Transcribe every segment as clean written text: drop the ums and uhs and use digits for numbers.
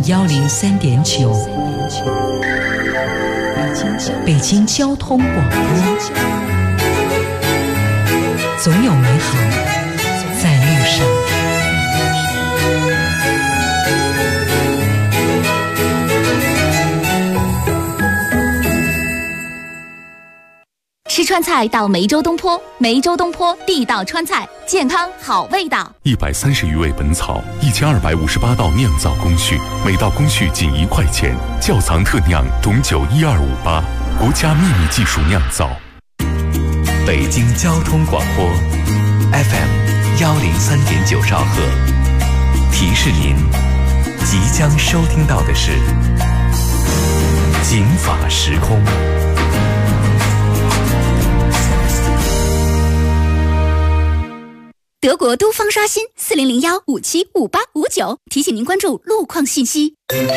103.9，北京交通广播，总有美好在路上。 吃川菜到梅州东坡，梅州东坡地道川菜，健康好味道。 130余味本草，1258道酿造工序，每道工序仅1块钱。窖藏特酿董酒1258，国家秘密技术酿造。 北京交通广播 FM 103.9兆赫，提示您即将收听到的是警法时空。 德国都方刷新4001575859，提醒您关注路况信息。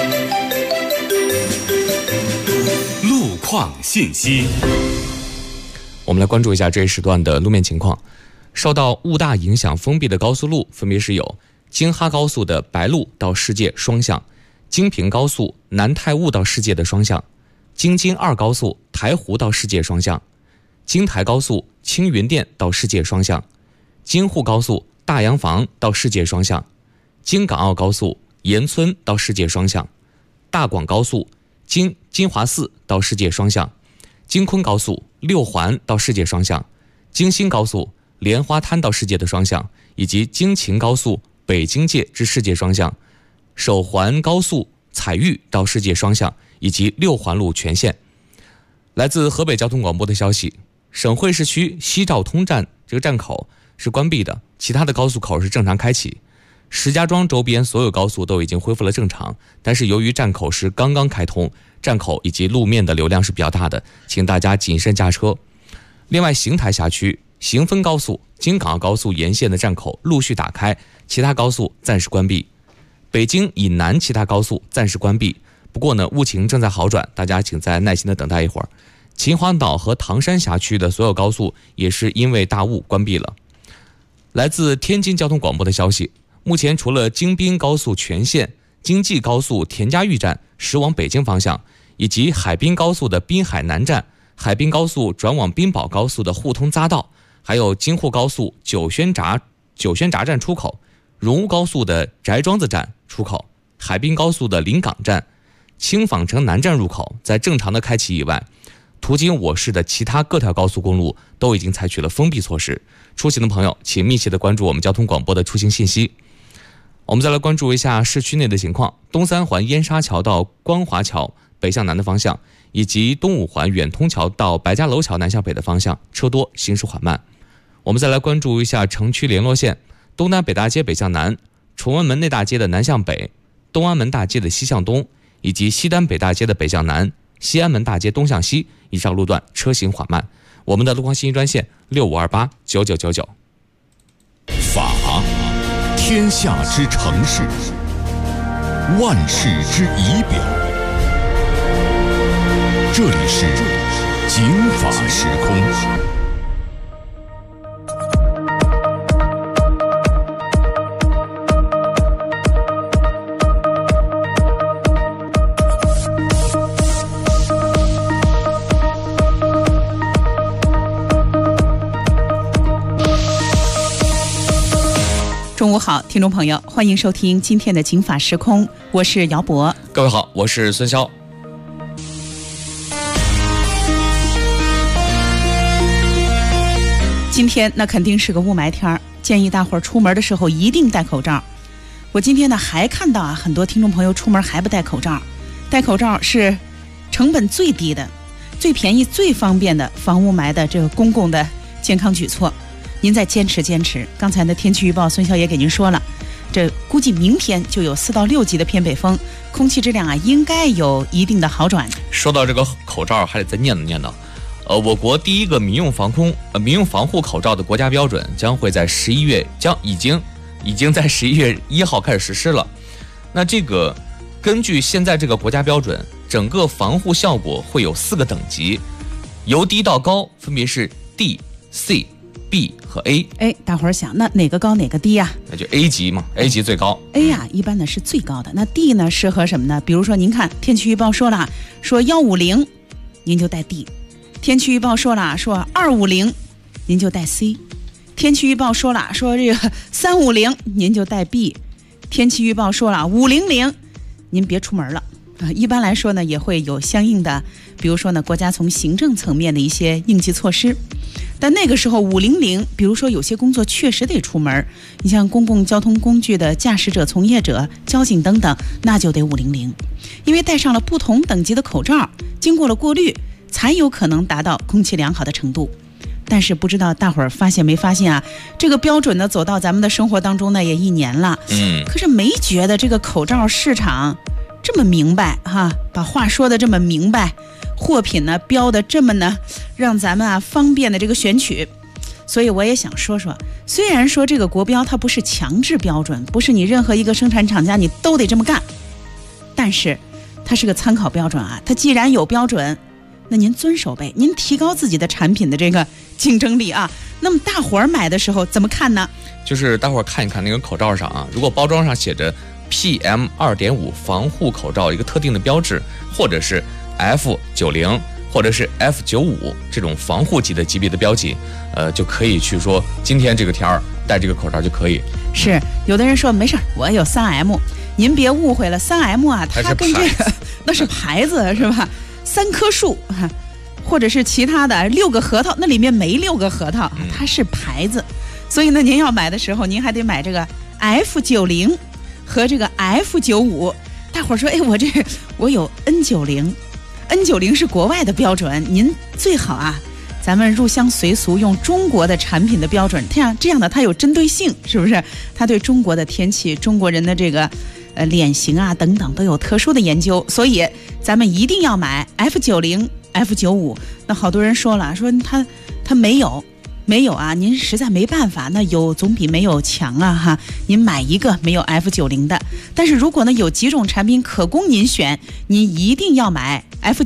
路况信息， 我们来关注一下这一时段的路面情况。受到雾大影响封闭的高速路分别是有京哈高速的白鹿到世界双向，京平高速南太悟到世界的双向，京津2高速台湖到世界双向，京台高速青云店到世界双向，京沪高速大洋房到世界双向，京港澳高速盐村到世界双向，大广高速京金华寺到世界双向，京昆高速六环到世界双向，京新高速莲花滩到世界的双向，以及京秦高速北京界至世界双向，首环高速彩玉到世界双向，以及6环路全线。来自河北交通广播的消息，省会市区西兆通站这个站口是关闭的，其他的高速口是正常开启。石家庄周边所有高速都已经恢复了正常，但是由于站口是刚刚开通，站口以及路面的流量是比较大的，请大家谨慎驾车。另外，邢台辖区邢汾高速、京港澳高速沿线的站口陆续打开，其他高速暂时关闭。北京以南其他高速暂时关闭，不过呢，雾情正在好转，大家请再耐心的等待一会儿。秦皇岛和唐山辖区的所有高速也是因为大雾关闭了。来自天津交通广播的消息，目前除了京滨高速全线、京济高速田家峪站驶往北京方向，以及海滨高速的滨海南站、海滨高速转往滨保高速的互通匝道，还有京沪高速九宣闸站出口、荣乌高速的翟庄子站出口、海滨高速的临港站、青坊城南站入口在正常的开启以外，途经我市的其他各条高速公路都已经采取了封闭措施。出行的朋友请密切的关注我们交通广播的出行信息。我们再来关注一下市区内的情况，东三环燕莎桥到光华桥北向南的方向，以及东五环远通桥到白家楼桥南向北的方向车多，行驶缓慢。我们再来关注一下城区联络线，东单北大街北向南、崇文门内大街的南向北、东安门大街的西向东，以及西单北大街的北向南、西安门大街东向西，以上路段车行缓慢。我们的路况信息专线65289999。 法，天下之城市，万世之仪表。这里是警法时空。 中午好，听众朋友，欢迎收听今天的警法时空，我是姚博。 各位好，我是孙潇。 今天那肯定是个雾霾天，建议大伙儿出门的时候一定戴口罩。我今天呢还看到很多听众朋友出门还不戴口罩。戴口罩是成本最低的、最便宜、最方便的防雾霾的这个公共的健康举措。您再坚持。刚才的天气预报孙小也给您说了，这估计明天就有4到6级的偏北风，空气质量应该有一定的好转。 说到这个口罩，还得再念叨。我国第一个民用防护口罩的国家标准将会在11月已经在11月1号开始实施了。那这个根据现在这个国家标准，整个防护效果会有4个等级，由低到高分别是 D、C、B 和和 A。 大伙儿想，那哪个高哪个低呀？ 那就 A 级嘛，A 级最高。 A 呀，一般呢是最高的。那 D 呢适合什么呢？比如说您看天气预报说了，说150，您就带 D；天气预报说了，说250，您就带 C；天气预报说了，说这个350，您就带 B；天气预报说了500，您别出门了。一般来说呢，也会有相应的，比如说呢，国家从行政层面的一些应急措施。但那个时候500，比如说有些工作确实得出门，你像公共交通工具的驾驶者、从业者、交警等等，那就得500，因为戴上了不同等级的口罩，经过了过滤，才有可能达到空气良好的程度。但是不知道大伙儿发现没发现啊？这个标准呢，走到咱们的生活当中呢，也1年了。可是没觉得这个口罩市场这么明白哈，把话说的这么明白，货品呢标的这么呢，让咱们方便的这个选取。所以我也想说说，虽然说这个国标它不是强制标准，不是你任何一个生产厂家你都得这么干，但是它是个参考标准啊。它既然有标准，那您遵守呗，您提高自己的产品的这个竞争力啊。那么大伙儿买的时候怎么看呢？ 就是大伙儿看一看那个口罩上啊，如果包装上写着PM2.5 防护口罩一个特定的标志，或者是 F90 或者是 F95 这种防护级的级别的标记，就可以去说今天这个天儿戴这个口罩就可以。 是有的人说没事儿，我有3M，您别误会了，3M啊，它跟这个那是牌子是吧？3棵树或者是其他的6个核桃，那里面没6个核桃，它是牌子。所以呢，您要买的时候，您还得买这个 F90和这个 F95。大伙儿说，我有 N90 是国外的标准，您最好啊，咱们入乡随俗，用中国的产品的标准，这样的它有针对性，是不是？它对中国的天气、中国人的这个脸型啊等等都有特殊的研究，所以咱们一定要买 F90、F95。那好多人说了，说它没有啊，您实在没办法，那有总比没有强啊哈。您买一个没有 F90的，但是如果呢有几种产品可供您选，您一定要买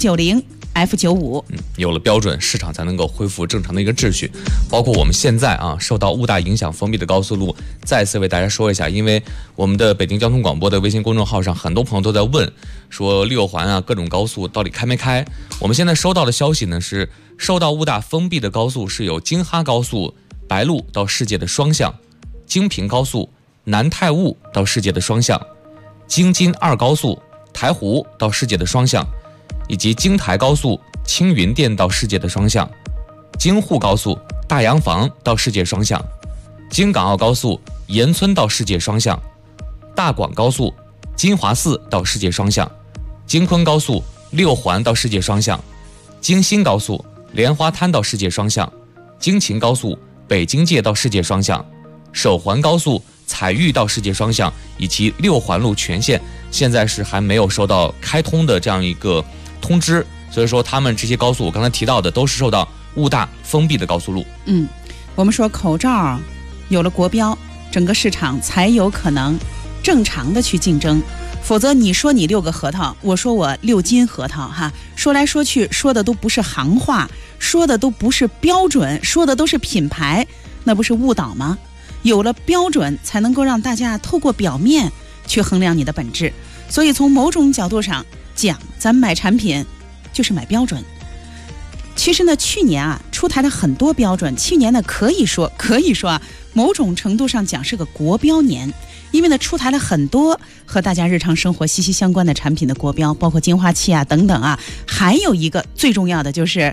F90、F95。 有了标准，市场才能够恢复正常的一个秩序。包括我们现在啊，受到雾大影响封闭的高速路，再次为大家说一下，因为我们的北京交通广播的微信公众号上，很多朋友都在问，说6环啊，各种高速到底开没开？我们现在收到的消息呢是，受到雾大封闭的高速是有京哈高速白鹿到世界的双向，京平高速南泰雾到世界的双向，京津2高速台湖到世界的双向，以及京台高速青云店到世界的双向，京沪高速大洋房到世界双向，京港澳高速盐村到世界双向，大广高速金华寺到世界双向，京昆高速6环到世界双向，京新高速莲花滩到世界双向，京秦高速北京界到世界双向，首环高速彩玉到世界双向，以及6环路全线现在是还没有收到开通的这样一个通知，所以说他们这些高速我刚才提到的都是受到雾大封闭的高速路。 我们说口罩有了国标，整个市场才有可能正常的去竞争，否则你说你6个核桃，我说我6斤核桃哈，说来说去说的都不是行话，说的都不是标准，说的都是品牌，那不是误导吗？有了标准才能够让大家透过表面去衡量你的本质。所以从某种角度上讲，咱们买产品就是买标准。其实呢，去年啊出台了很多标准，去年呢可以说啊，某种程度上讲是个国标年，因为呢出台了很多和大家日常生活息息相关的产品的国标，包括净化器啊等等啊，还有一个最重要的就是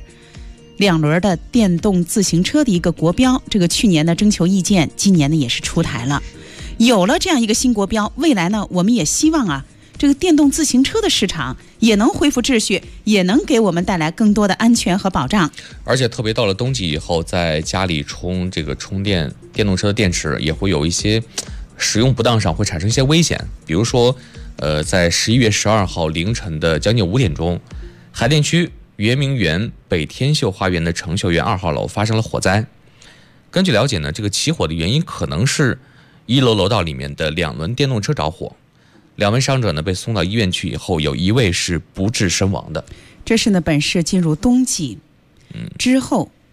2轮的电动自行车的一个国标，这个去年的征求意见，今年呢也是出台了。有了这样一个新国标，未来呢我们也希望啊，这个电动自行车的市场也能恢复秩序，也能给我们带来更多的安全和保障。 而且特别到了冬季以后，在家里充电电动车的电池也会有一些使用不当上会产生一些危险。比如说在11月12号凌晨的将近5点钟，海淀区圆明园北天秀花园的成秀园2号楼发生了火灾。根据了解呢，这个起火的原因可能是1楼楼道里面的2轮电动车着火，2位伤者呢被送到医院去以后，有1位是不治身亡的。 这是呢本市进入冬季之后，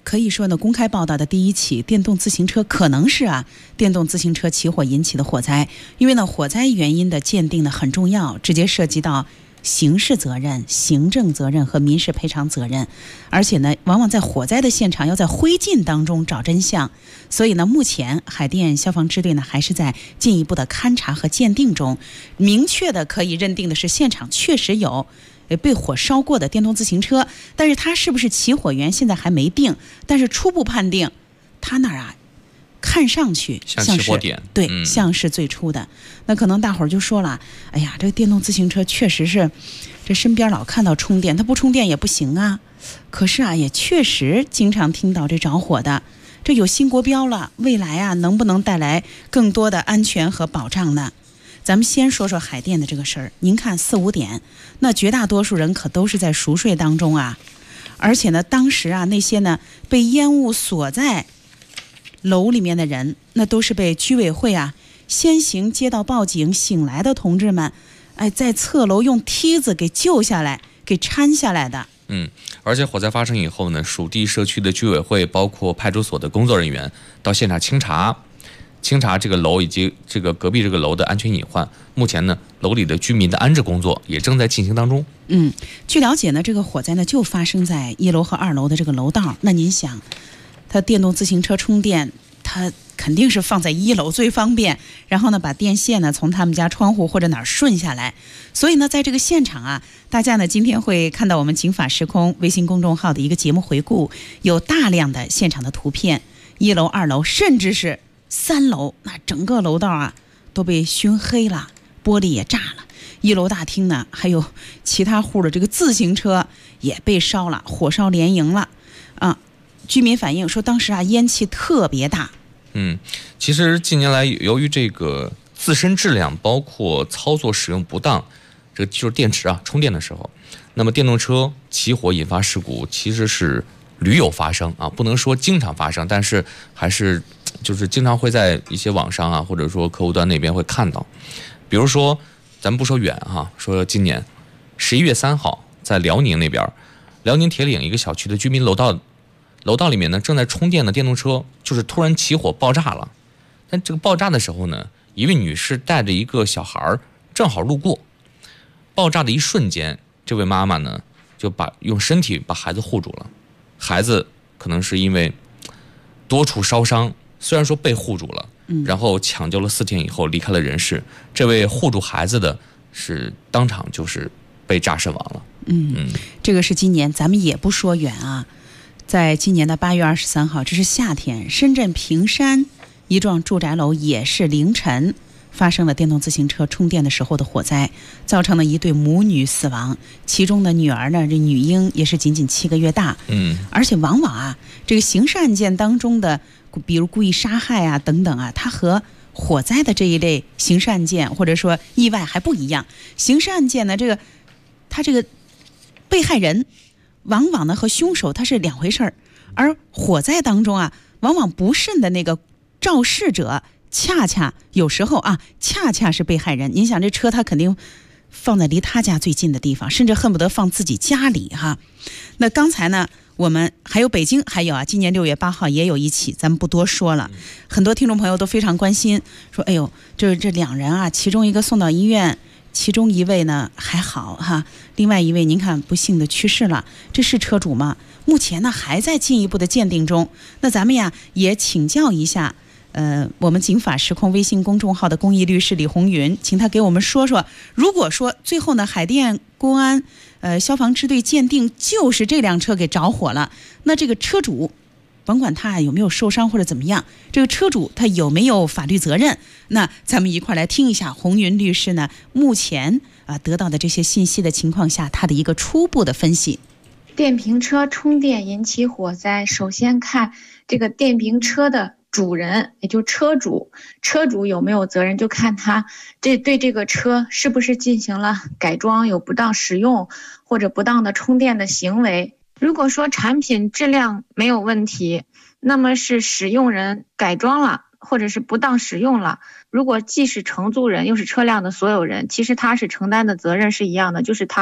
可以说呢，公开报道的第一起电动自行车可能是电动自行车起火引起的火灾，因为呢火灾原因的鉴定呢很重要，直接涉及到刑事责任、行政责任和民事赔偿责任，而且呢往往在火灾的现场要在灰烬当中找真相，所以呢目前海淀消防支队呢还是在进一步的勘查和鉴定中，明确的可以认定的是现场确实有被火烧过的电动自行车，但是它是不是起火源现在还没定，但是初步判定它那儿看上去像起火点， 对，像是最初的。那可能大伙儿就说了，哎呀，这个电动自行车确实是这身边老看到充电，它不充电也不行啊。可是也确实经常听到这着火的，这有新国标了，未来能不能带来更多的安全和保障呢？咱们先说说海淀的这个事儿。您看4、5点，那绝大多数人可都是在熟睡当中而且呢，当时那些呢被烟雾锁在楼里面的人，那都是被居委会先行接到报警醒来的同志们，在侧楼用梯子给救下来，给搀下来的。 而且火灾发生以后呢，属地社区的居委会包括派出所的工作人员到现场清查这个楼以及这个隔壁这个楼的安全隐患。目前呢，楼里的居民的安置工作也正在进行当中。 据了解呢，这个火灾呢就发生在1楼和2楼的这个楼道。那您想，它电动自行车充电，它肯定是放在1楼最方便，然后呢把电线呢从他们家窗户或者哪儿顺下来。所以呢，在这个现场大家呢今天会看到我们警法时空微信公众号的一个节目回顾，有大量的现场的图片，1楼、2楼，甚至是3楼，那整个楼道都被熏黑了，玻璃也炸了。1楼大厅呢，还有其他户的这个自行车也被烧了，火烧连营了居民反映说，当时烟气特别大。 其实近年来由于这个自身质量包括操作使用不当，这就是电池充电的时候，那么电动车起火引发事故其实是屡有发生不能说经常发生，但是还是就是经常会在一些网上或者说客户端那边会看到。比如说咱们不说远说今年11月3号在辽宁那边，辽宁铁岭一个小区的居民楼道里面呢正在充电的电动车就是突然起火爆炸了。但这个爆炸的时候呢，一位女士带着一个小孩正好路过，爆炸的一瞬间，这位妈妈呢就用身体把孩子护住了。孩子可能是因为多处烧伤，虽然说被护住了，然后抢救了4天以后离开了人世。这位护住孩子的是当场就是被炸身亡了。 这个是今年，咱们也不说远在今年的8月23号，这是夏天，深圳坪山一幢住宅楼也是凌晨发生了电动自行车充电的时候的火灾，造成了一对母女死亡，其中的女儿呢，这女婴也是仅仅7个月大。而且往往这个刑事案件当中的，比如故意杀害等等它和火灾的这一类刑事案件或者说意外还不一样。刑事案件呢，它这个被害人往往呢和凶手它是两回事儿，而火灾当中往往不慎的那个肇事者恰恰有时候恰恰是被害人。您想，这车他肯定放在离他家最近的地方，甚至恨不得放自己家里那刚才呢，我们还有北京，还有今年6月8号也有一起，咱们不多说了。很多听众朋友都非常关心，说哎呦，这2人其中一个送到医院，其中一位呢还好另外一位您看不幸的去世了，这是车主吗？目前呢还在进一步的鉴定中。那咱们也请教一下我们警法时空微信公众号的公益律师李红云，请他给我们说说，如果说最后呢海淀公安消防支队鉴定就是这辆车给着火了，那这个车主甭管他有没有受伤或者怎么样，这个车主他有没有法律责任？那咱们一块来听一下红云律师呢目前得到的这些信息的情况下，他的一个初步的分析。 电瓶车充电引起火灾，首先看这个电瓶车的主人，也就车主有没有责任，就看他对这个车是不是进行了改装，有不当使用或者不当的充电的行为。如果说产品质量没有问题，那么是使用人改装了或者是不当使用了，如果既是承租人又是车辆的所有人，其实他是承担的责任是一样的，就是他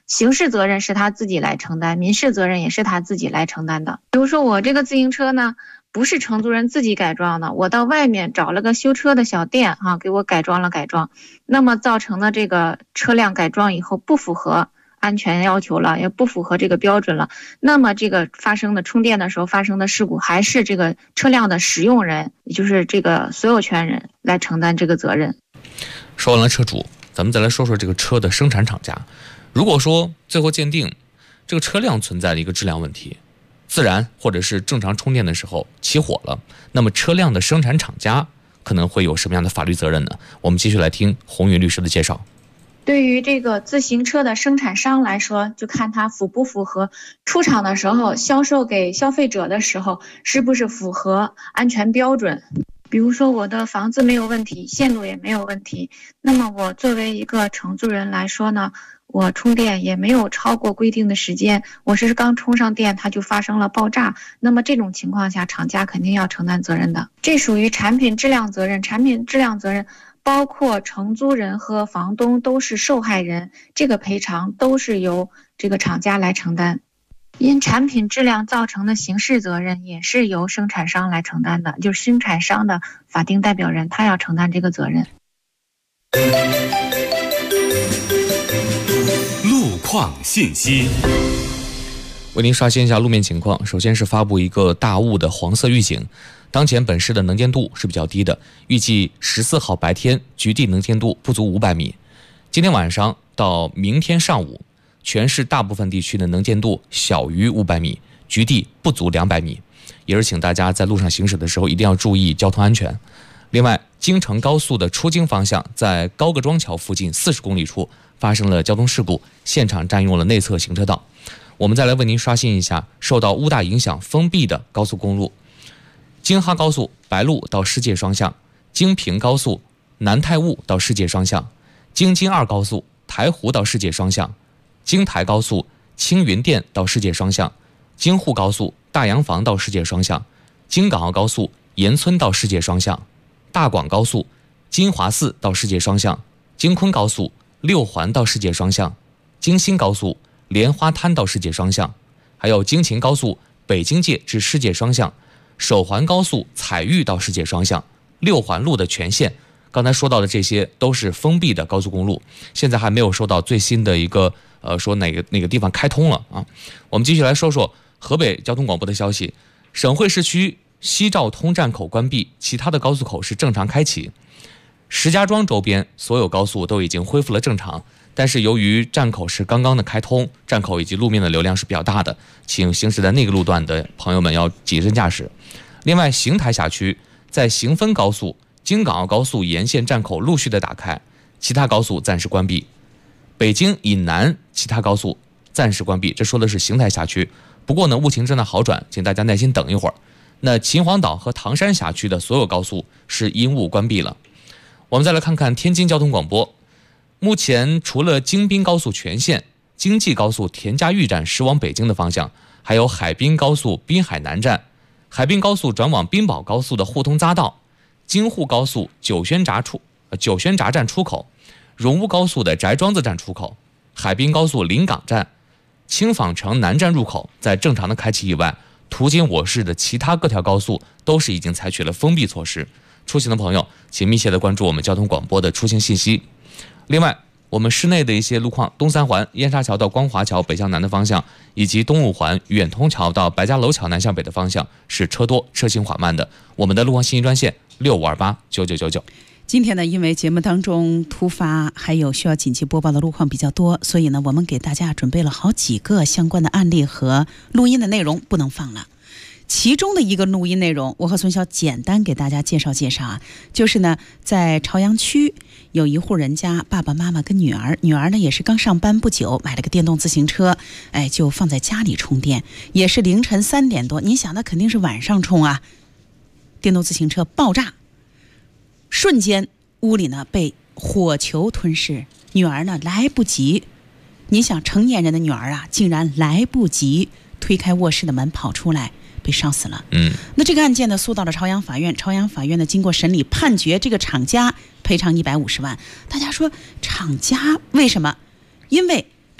刑事责任是他自己来承担，民事责任也是他自己来承担的。比如说我这个自行车呢，不是承租人自己改装的，我到外面找了个修车的小店给我改装，那么造成的这个车辆改装以后不符合安全要求了，也不符合这个标准了，那么这个发生的充电的时候发生的事故，还是这个车辆的使用人，也就是这个所有权人来承担这个责任。 说完了车主，咱们再来说说这个车的生产厂家。如果说最后鉴定这个车辆存在的一个质量问题，自燃或者是正常充电的时候起火了，那么车辆的生产厂家可能会有什么样的法律责任呢？我们继续来听红云律师的介绍。 对于这个自行车的生产商来说，就看它符不符合出厂的时候销售给消费者的时候是不是符合安全标准。比如说我的房子没有问题，线路也没有问题，那么我作为一个承租人来说呢，我充电也没有超过规定的时间，我是刚充上电它就发生了爆炸，那么这种情况下厂家肯定要承担责任的。这属于产品质量责任，产品质量责任包括承租人和房东都是受害人，这个赔偿都是由这个厂家来承担。因产品质量造成的刑事责任也是由生产商来承担的，就是生产商的法定代表人，他要承担这个责任。 路况信息， 为您刷新一下路面情况。首先是发布一个大雾的黄色预警，当前本市的能见度是比较低的，预计14号白天局地能见度不足500米。今天晚上到明天上午，全市大部分地区的能见度小于500米，局地不足200米。也是请大家在路上行驶的时候一定要注意交通安全。另外，京承高速的出京方向在高各庄桥附近40公里处发生了交通事故，现场占用了内侧行车道。我们再来为您刷新一下受到乌大影响封闭的高速公路：京哈高速白鹿到世界双向，京平高速南太坞到世界双向，京津2高速台湖到世界双向，京台高速青云店到世界双向，京沪高速大洋房到世界双向，京港澳高速岩村到世界双向，大广高速金华寺到世界双向，京昆高速六环到世界双向，京新高速莲花滩到世界双向，还有京秦高速北京界至世界双向，首环高速彩玉到世界双向，六环路的全线。刚才说到的这些都是封闭的高速公路，现在还没有收到最新的一个说哪个地方开通了啊。我们继续来说说河北交通广播的消息，省会市区西兆通站口关闭，其他的高速口是正常开启。石家庄周边所有高速都已经恢复了正常，但是由于站口是刚刚的开通，站口以及路面的流量是比较大的，请行驶在那个路段的朋友们要谨慎驾驶。另外，邢台辖区在邢汾高速京港澳高速沿线站口陆续的打开，其他高速暂时关闭。北京以南其他高速暂时关闭，这说的是邢台辖区。不过呢，雾情正在好转，请大家耐心等一会儿。那秦皇岛和唐山辖区的所有高速是因雾关闭了。我们再来看看天津交通广播，目前除了京滨高速全线、京济高速田家峪站驶往北京的方向，还有海滨高速滨海南站、海滨高速转往滨宝高速的互通匝道、京沪高速九轩闸站出口、荣乌高速的翟庄子站出口、海滨高速临港站、青纺城南站入口在正常的开启以外，途经我市的其他各条高速都是已经采取了封闭措施。出行的朋友请密切的关注我们交通广播的出行信息。另外，我们市内的一些路况，东三环燕莎桥到光华桥北向南的方向，以及东五环远通桥到白家楼桥南向北的方向是车多车行缓慢的。我们的路况信息专线65289999。 今天呢，因为节目当中突发还有需要紧急播报的路况比较多，所以呢，我们给大家准备了好几个相关的案例和录音的内容，不能放了。其中的一个录音内容，我和孙晓简单给大家介绍啊，就是呢，在朝阳区有一户人家，爸爸妈妈跟女儿呢也是刚上班不久，买了个电动自行车，就放在家里充电，也是凌晨3点多，你想那肯定是晚上充啊，电动自行车爆炸，瞬间屋里呢被火球吞噬，女儿呢来不及，你想成年人的女儿啊，竟然来不及推开卧室的门跑出来，被烧死了。那这个案件呢诉到了朝阳法院，朝阳法院呢经过审理判决这个厂家赔偿150万。大家说厂家为什么？因为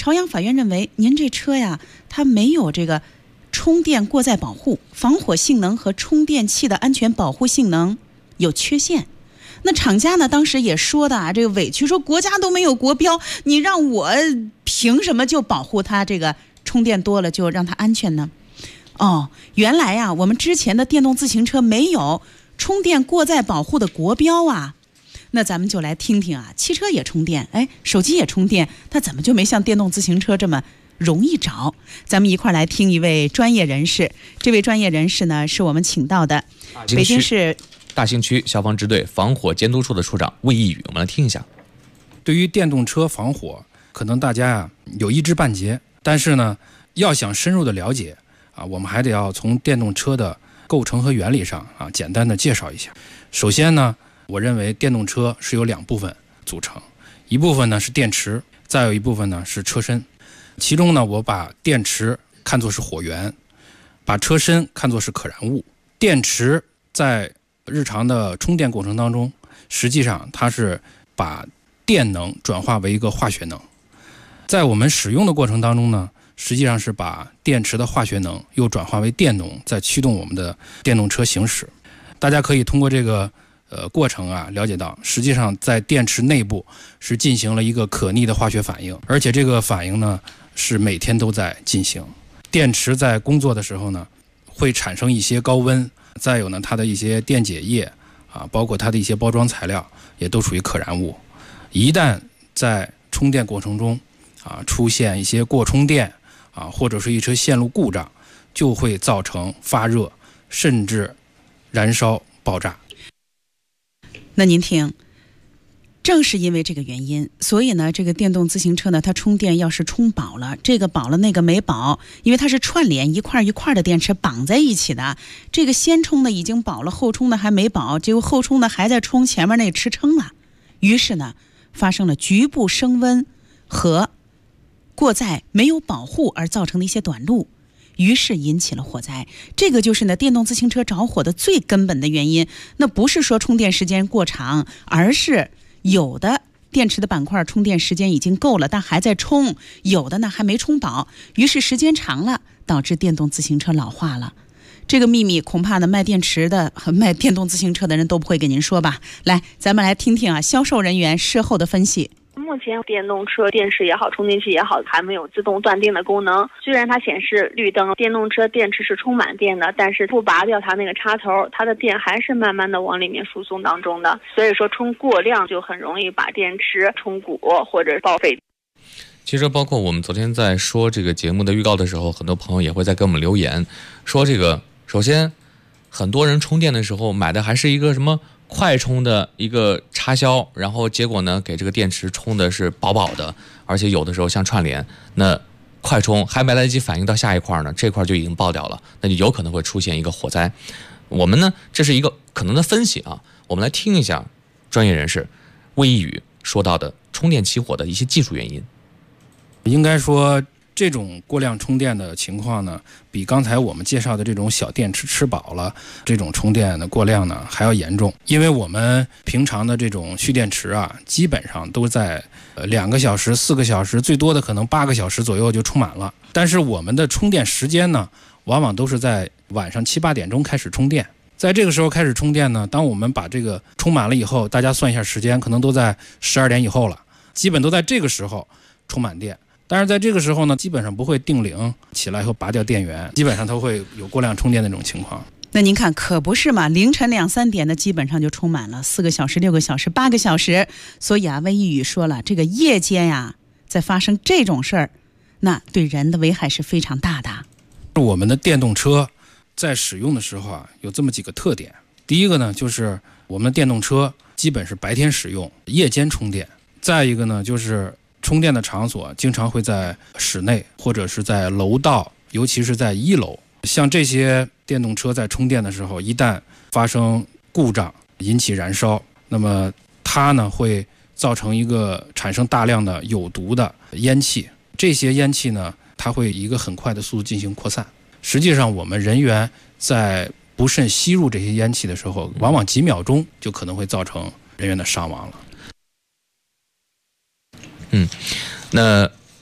朝阳法院认为，您这车呀，它没有这个充电过载保护，防火性能和充电器的安全保护性能有缺陷。那厂家呢，当时也说的这个委屈，说国家都没有国标，你让我凭什么就保护它这个充电多了就让它安全呢？原来啊，我们之前的电动自行车没有充电过载保护的国标啊。那咱们就来听听啊，汽车也充电，手机也充电，它怎么就没像电动自行车这么容易着？咱们一块来听一位专业人士。这位专业人士呢，是我们请到的北京市大兴区消防支队防火监督处的处长魏一宇，我们来听一下。 对于电动车防火，可能大家有一知半解，但是呢，要想深入的了解我们还得要从电动车的构成和原理上简单的介绍一下。首先呢，我认为电动车是由2部分组成，一部分呢是电池，再有一部分呢是车身。其中呢，我把电池看作是火源，把车身看作是可燃物。电池在日常的充电过程当中，实际上它是把电能转化为一个化学能。在我们使用的过程当中呢，实际上是把电池的化学能又转化为电能，再驱动我们的电动车行驶。大家可以通过这个过程了解到，实际上在电池内部是进行了一个可逆的化学反应，而且这个反应呢是每天都在进行。电池在工作的时候呢，会产生一些高温，再有呢它的一些电解液包括它的一些包装材料也都属于可燃物。一旦在充电过程中出现一些过充电或者是一车线路故障，就会造成发热甚至燃烧爆炸。 那您听，正是因为这个原因，所以呢，这个电动自行车呢，它充电要是充饱了，这个饱了那个没饱，因为它是串联一块一块的电池绑在一起的，这个先充的已经饱了，后充的还没饱，结果后充的还在充，前面那吃撑了，于是呢，发生了局部升温和过载没有保护而造成的一些短路，于是引起了火灾。这个就是呢电动自行车着火的最根本的原因。那不是说充电时间过长，而是有的电池的板块充电时间已经够了，但还在充，有的呢还没充饱，于是时间长了，导致电动自行车老化了。这个秘密恐怕呢卖电池的和卖电动自行车的人都不会给您说吧。来，咱们来听听销售人员事后的分析。 目前电动车电池也好，充电器也好，还没有自动断电的功能。虽然它显示绿灯，电动车电池是充满电的，但是不拔掉它那个插头，它的电还是慢慢的往里面输送当中的。所以说充过量就很容易把电池充鼓或者报废。 其实包括我们昨天在说这个节目的预告的时候，很多朋友也会在给我们留言说，这个首先很多人充电的时候买的还是一个什么快充的一个插销，然后结果呢给这个电池充的是饱饱的，而且有的时候像串联，那快充还没来得及反应到下一块呢，这块就已经爆掉了，那就有可能会出现一个火灾。我们呢这是一个可能的分析我们来听一下专业人士魏一宇说到的充电起火的一些技术原因。 应该说这种过量充电的情况呢，比刚才我们介绍的这种小电池吃饱了这种充电的过量呢还要严重。因为我们平常的这种蓄电池基本上都在2个小时、4个小时，最多的可能8个小时左右就充满了。但是我们的充电时间呢，往往都是在晚上7、8点钟开始充电。在这个时候开始充电呢，当我们把这个充满了以后，大家算一下时间，可能都在12点以后了，基本都在这个时候充满电。但是在这个时候呢，基本上不会定铃起来以后拔掉电源，基本上它会有过量充电的那种情况。 那您看可不是嘛，凌晨2、3点的基本上就充满了，4个小时、6个小时、8个小时。所以魏一宇说了，这个夜间在发生这种事儿，那对人的危害是非常大的。 我们的电动车在使用的时候有这么几个特点。第一个呢，就是我们的电动车基本是白天使用，夜间充电。再一个呢，就是充电的场所经常会在室内或者是在楼道，尤其是在1楼。像这些电动车在充电的时候，一旦发生故障引起燃烧，那么它呢会造成一个产生大量的有毒的烟气。这些烟气呢，它会以一个很快的速度进行扩散。实际上我们人员在不慎吸入这些烟气的时候，往往几秒钟就可能会造成人员的伤亡了。 那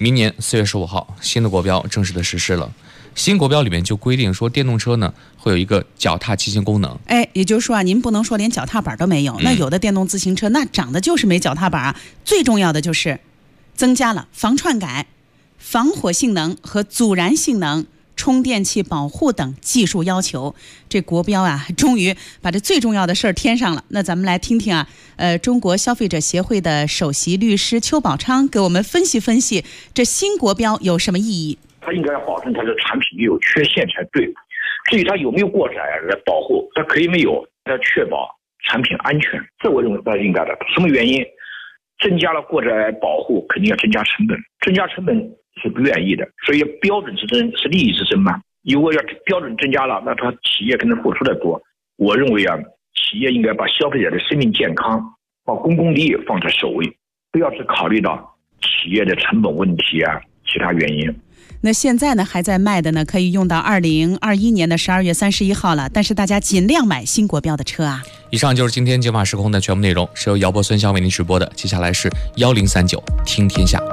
明年4月15号，新的国标正式的实施了。新国标里面就规定说，电动车呢会有一个脚踏骑行功能。 也就是说啊，您不能说连脚踏板都没有。那有的电动自行车那长得就是没脚踏板啊。最重要的就是增加了防篡改、防火性能和阻燃性能、充电器保护等技术要求。这国标啊，终于把这最重要的事儿添上了。那咱们来听听啊，中国消费者协会的首席律师邱宝昌给我们分析分析这新国标有什么意义。 它应该要保证它的产品没有缺陷才对。至于它有没有过载来保护，它可以没有，它确保产品安全，这我认为是应该的。什么原因？增加了过载保护，肯定要增加成本，增加成本是不愿意的，所以标准之争是利益之争嘛。如果要标准增加了，那它企业可能付出的多。我认为啊，企业应该把消费者的生命健康、把公共利益放在首位，不要只考虑到企业的成本问题啊，其他原因。 那现在呢还在卖的呢，可以用到2021年的12月31号了。但是大家尽量买新国标的车啊。 以上就是今天金马时空的全部内容，是由姚博、孙潇为您直播的。接下来是1039听天下。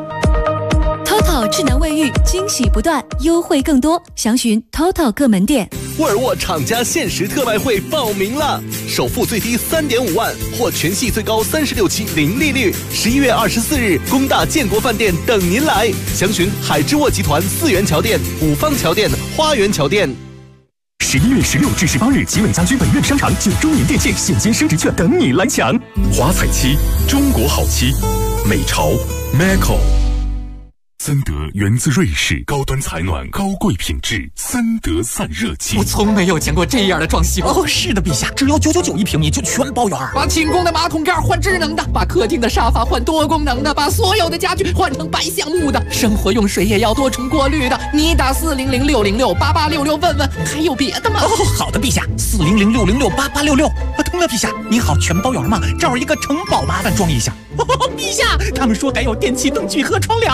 TOTO 智能卫浴惊喜不断，优惠更多，详询 TOTO 各门店。 沃尔沃厂家限时特卖会报名了，首付最低3.5万，或全系最高36期零利率。11月24日，工大建国饭店等您来，详询海之沃集团4元桥店、五方桥店、花园桥店。 11月16至18日，集美家居本院商场9周年店庆现金升值券等你来抢。 华彩漆，中国好漆，美潮 Maco。森德源自瑞士，高端采暖，高贵品质，森德散热漆。 我从没有见过这样的装修。哦，是的，陛下，只要9991平米就全包圆。把清宫的马桶盖换智能的，把客厅的沙发换多功能的，把所有的家具换成白橡木的，生活用水也要多重过滤的。你打400-606-8866问问，还有别的吗？哦，好的，陛下，400-606-8866。通了，陛下，您好，全包圆吗？这儿一个城堡，麻烦装一下。陛下，他们说还有电器灯具和窗帘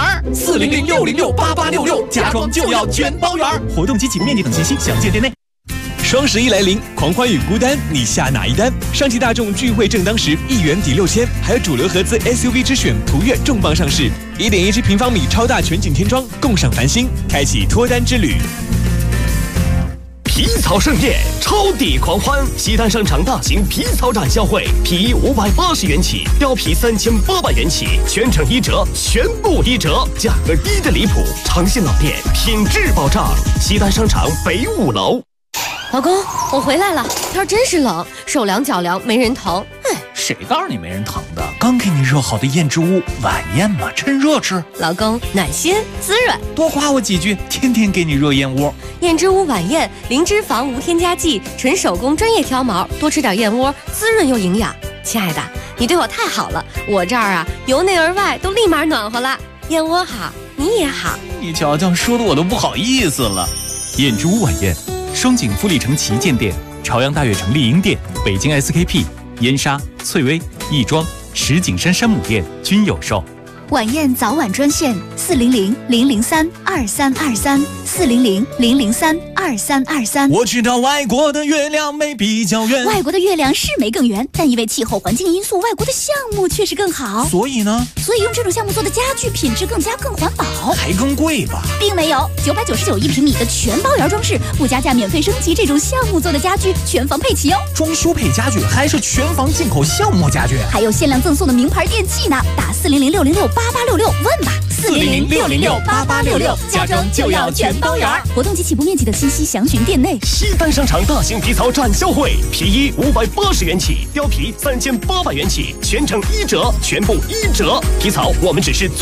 400-606-8866，家装就要全包圆。活动及起步面积等信息详见店内。 双11来临，狂欢与孤单，你下哪一单？上汽大众聚会正当时，1元抵6000，还有主流合资 SUV 之选途岳重磅上市，1.17平方米超大全景天窗，共赏繁星，开启脱单之旅。 皮草盛宴，超抵狂欢！西单商场大型皮草展销会，皮衣580元起，貂皮3800元起，全程1折，全部1折，价格低得离谱，长线老店，品质保障。西单商场北5楼。 老公，我回来了，天真是冷，手凉脚凉，没人疼。 谁告诉你没人疼的？刚给你热好的燕之屋晚宴嘛，趁热吃。 老公，暖心滋润， 多夸我几句，天天给你热燕窝。 燕之屋晚宴，零脂肪无添加剂，纯手工专业挑毛，多吃点燕窝，滋润又营养。亲爱的，你对我太好了，我这儿啊由内而外都立马暖和了。燕窝好，你也好。 你瞧瞧，说的我都不好意思了。燕之屋晚宴，双井富力城旗舰店、朝阳大悦城丽婴店、北京 SKP、燕莎、翠微、亦庄、石景山山姆店均有售。 晚宴早晚专线400-003-2323，400-003-2323。 我知道外国的月亮没比较圆， 外国的月亮是没更圆，但因为气候环境因素，外国的项目确实更好。 所以呢？ 所以用这种项目做的家具品质更佳，更环保， 还更贵吧？ 并没有，9991平米的全包圆装饰，不加价免费升级，这种项目做的家具全房配齐哦。 装修配家具还是全房进口项目家具， 还有限量赠送的名牌电器呢。打400-606-8866问吧。 400-606-8866，家装就要全包圆。 活动及起步面积的信息详询店内。 西单商场大型皮草展销会，皮衣580元起，貂皮3800元起，全程1折，全部1折。皮草我们只是